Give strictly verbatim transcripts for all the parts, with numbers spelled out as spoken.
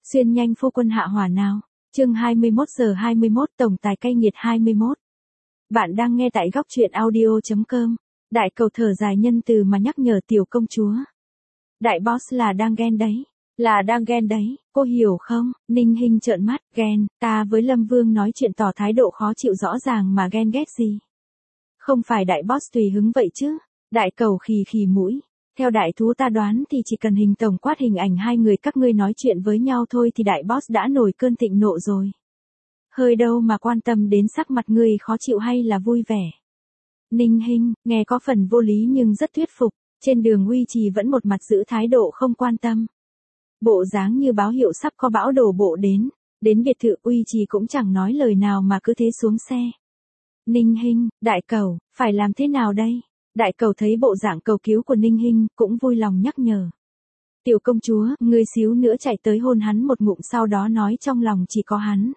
Xuyên nhanh phu quân hạ hỏa nào. Chương hai mươi mốt giờ hai mươi mốt tổng tài cay nghiệt hai mươi mốt. Bạn đang nghe tại góc truyện audio chấm com. Đại cầu thở dài nhân từ mà nhắc nhở tiểu công chúa. Đại boss là đang ghen đấy. Là đang ghen đấy, cô hiểu không? Ninh Hinh trợn mắt, ghen, ta với Lâm Vương nói chuyện tỏ thái độ khó chịu rõ ràng mà ghen ghét gì. Không phải đại boss tùy hứng vậy chứ. Đại cầu khì khì mũi. Theo đại thú ta đoán thì chỉ cần hình tổng quát hình ảnh hai người các ngươi nói chuyện với nhau thôi thì đại boss đã nổi cơn thịnh nộ rồi. Hơi đâu mà quan tâm đến sắc mặt ngươi khó chịu hay là vui vẻ. Ninh Hinh, nghe có phần vô lý nhưng rất thuyết phục, trên đường Uy Trì vẫn một mặt giữ thái độ không quan tâm. Bộ dáng như báo hiệu sắp có bão đổ bộ đến, đến biệt thự Uy Trì cũng chẳng nói lời nào mà cứ thế xuống xe. Ninh Hinh, đại cầu, phải làm thế nào đây? Đại cầu thấy bộ dạng cầu cứu của Ninh Hinh, cũng vui lòng nhắc nhở. Tiểu công chúa, ngươi xíu nữa chạy tới hôn hắn một ngụm sau đó nói trong lòng chỉ có hắn.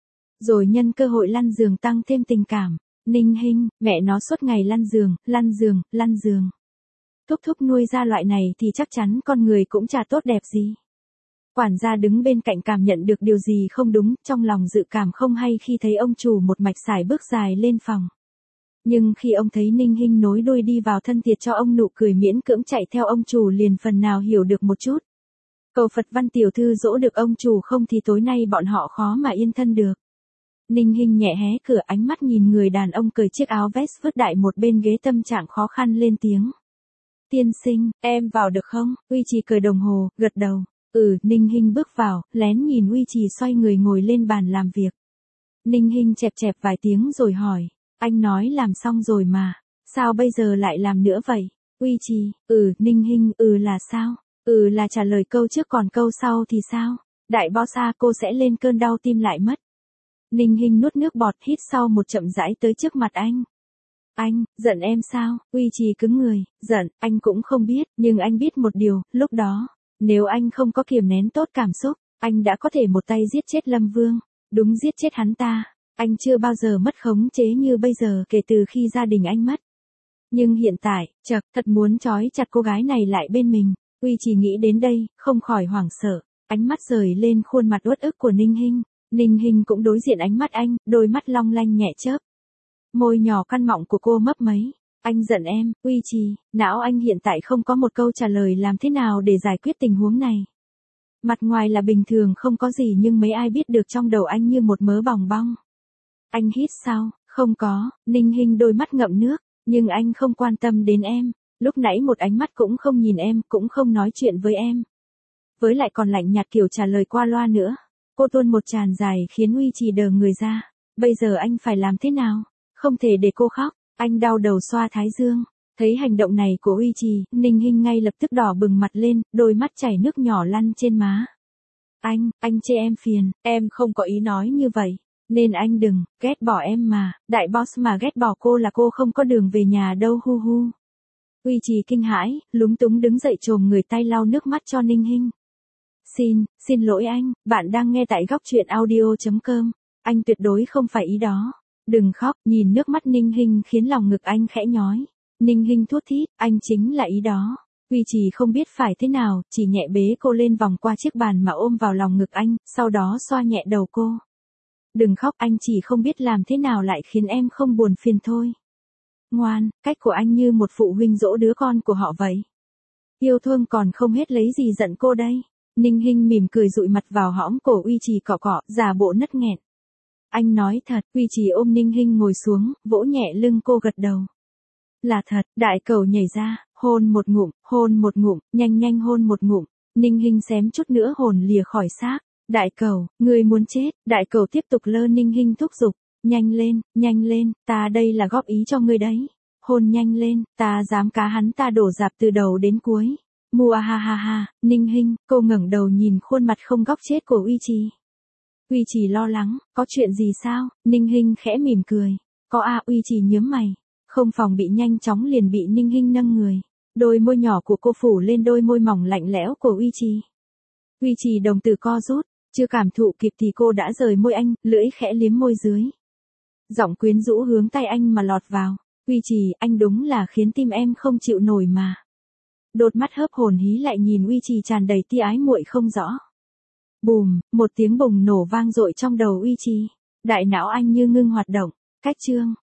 Rồi nhân cơ hội lăn giường tăng thêm tình cảm. Ninh Hinh, mẹ nó suốt ngày lăn giường, lăn giường, lăn giường. Thúc thúc nuôi ra loại này thì chắc chắn con người cũng chả tốt đẹp gì. Quản gia đứng bên cạnh cảm nhận được điều gì không đúng, trong lòng dự cảm không hay khi thấy ông chủ một mạch sải bước dài lên phòng. Nhưng khi ông thấy Ninh Hinh nối đuôi đi vào thân thiệt cho ông nụ cười miễn cưỡng chạy theo ông chủ liền phần nào hiểu được một chút. Cầu Phật văn tiểu thư dỗ được ông chủ không thì tối nay bọn họ khó mà yên thân được. Ninh Hinh nhẹ hé cửa ánh mắt nhìn người đàn ông cởi chiếc áo vest vứt đại một bên ghế tâm trạng khó khăn lên tiếng. Tiên sinh, em vào được không? Uy Trì cởi đồng hồ, gật đầu. Ừ, Ninh Hinh bước vào, lén nhìn Uy Trì xoay người ngồi lên bàn làm việc. Ninh Hinh chẹp chẹp vài tiếng rồi hỏi. Anh nói làm xong rồi mà, sao bây giờ lại làm nữa vậy? Uy Trì, ừ, Ninh Hinh, ừ là sao? Ừ là trả lời câu trước còn câu sau thì sao? Đại boss à, cô sẽ lên cơn đau tim lại mất. Ninh Hinh nuốt nước bọt hít sau một chậm rãi tới trước mặt anh. Anh, giận em sao? Uy Trì cứng người, giận, anh cũng không biết, nhưng anh biết một điều, lúc đó, nếu anh không có kiềm nén tốt cảm xúc, anh đã có thể một tay giết chết Lâm Vương, đúng giết chết hắn ta. Anh chưa bao giờ mất khống chế như bây giờ kể từ khi gia đình anh mất. Nhưng hiện tại, chật, thật muốn trói chặt cô gái này lại bên mình. Uy Trì nghĩ đến đây, không khỏi hoảng sợ, ánh mắt rời lên khuôn mặt uất ức của Ninh Hinh. Ninh Hinh cũng đối diện ánh mắt anh, đôi mắt long lanh nhẹ chớp. Môi nhỏ căn mọng của cô mấp máy. Anh giận em, Uy Trì, não anh hiện tại không có một câu trả lời làm thế nào để giải quyết tình huống này. Mặt ngoài là bình thường không có gì nhưng mấy ai biết được trong đầu anh như một mớ bòng bong. Anh hít sao, không có, Ninh Hinh đôi mắt ngậm nước, nhưng anh không quan tâm đến em, lúc nãy một ánh mắt cũng không nhìn em, cũng không nói chuyện với em. Với lại còn lạnh nhạt kiểu trả lời qua loa nữa. Cô tuôn một tràn dài khiến Uy Trì đờ người ra, bây giờ anh phải làm thế nào? Không thể để cô khóc, anh đau đầu xoa thái dương. Thấy hành động này của Uy Trì, Ninh Hinh ngay lập tức đỏ bừng mặt lên, đôi mắt chảy nước nhỏ lăn trên má. Anh, anh chê em phiền, em không có ý nói như vậy. Nên anh đừng, ghét bỏ em mà, đại boss mà ghét bỏ cô là cô không có đường về nhà đâu hu hu. Uy Trì kinh hãi, lúng túng đứng dậy chồm người tay lau nước mắt cho Ninh Hinh. Xin, xin lỗi anh, bạn đang nghe tại góc truyện audio chấm com, anh tuyệt đối không phải ý đó. Đừng khóc, nhìn nước mắt Ninh Hinh khiến lòng ngực anh khẽ nhói. Ninh Hinh thút thít, anh chính là ý đó. Uy Trì không biết phải thế nào, chỉ nhẹ bế cô lên vòng qua chiếc bàn mà ôm vào lòng ngực anh, sau đó xoa nhẹ đầu cô. Đừng khóc, anh chỉ không biết làm thế nào lại khiến em không buồn phiền thôi. Ngoan, cách của anh như một phụ huynh dỗ đứa con của họ vậy. Yêu thương còn không hết lấy gì giận cô đây. Ninh Hinh mỉm cười dụi mặt vào hõm cổ Uy Trì cọ cọ, giả bộ nấc nghẹn. Anh nói thật, Uy Trì ôm Ninh Hinh ngồi xuống, vỗ nhẹ lưng cô gật đầu. Là thật, đại cầu nhảy ra, hôn một ngụm, hôn một ngụm, nhanh nhanh hôn một ngụm. Ninh Hinh xém chút nữa hồn lìa khỏi xác. Đại cầu, ngươi muốn chết, đại cầu tiếp tục lơ Ninh Hinh thúc giục. Nhanh lên, nhanh lên, ta đây là góp ý cho ngươi đấy. Hôn nhanh lên, ta dám cá hắn ta đổ dạp từ đầu đến cuối. Mua ha ha ha, Ninh Hinh, cô ngẩng đầu nhìn khuôn mặt không góc chết của Uy Trì. Uy Trì lo lắng, có chuyện gì sao? Ninh Hinh khẽ mỉm cười. Có à, Uy Trì nhướng mày. Không phòng bị nhanh chóng liền bị Ninh Hinh nâng người. Đôi môi nhỏ của cô phủ lên đôi môi mỏng lạnh lẽo của Uy Trì. Uy Trì đồng tử co rút, chưa cảm thụ kịp thì cô đã rời môi anh, lưỡi khẽ liếm môi dưới. Giọng quyến rũ hướng tay anh mà lọt vào. Uy Trì, anh đúng là khiến tim em không chịu nổi mà. Đột mắt hớp hồn hí lại nhìn Uy Trì tràn đầy tia ái muội không rõ. Bùm, một tiếng bùng nổ vang dội trong đầu Uy Trí. Đại não anh như ngưng hoạt động. Cách chương.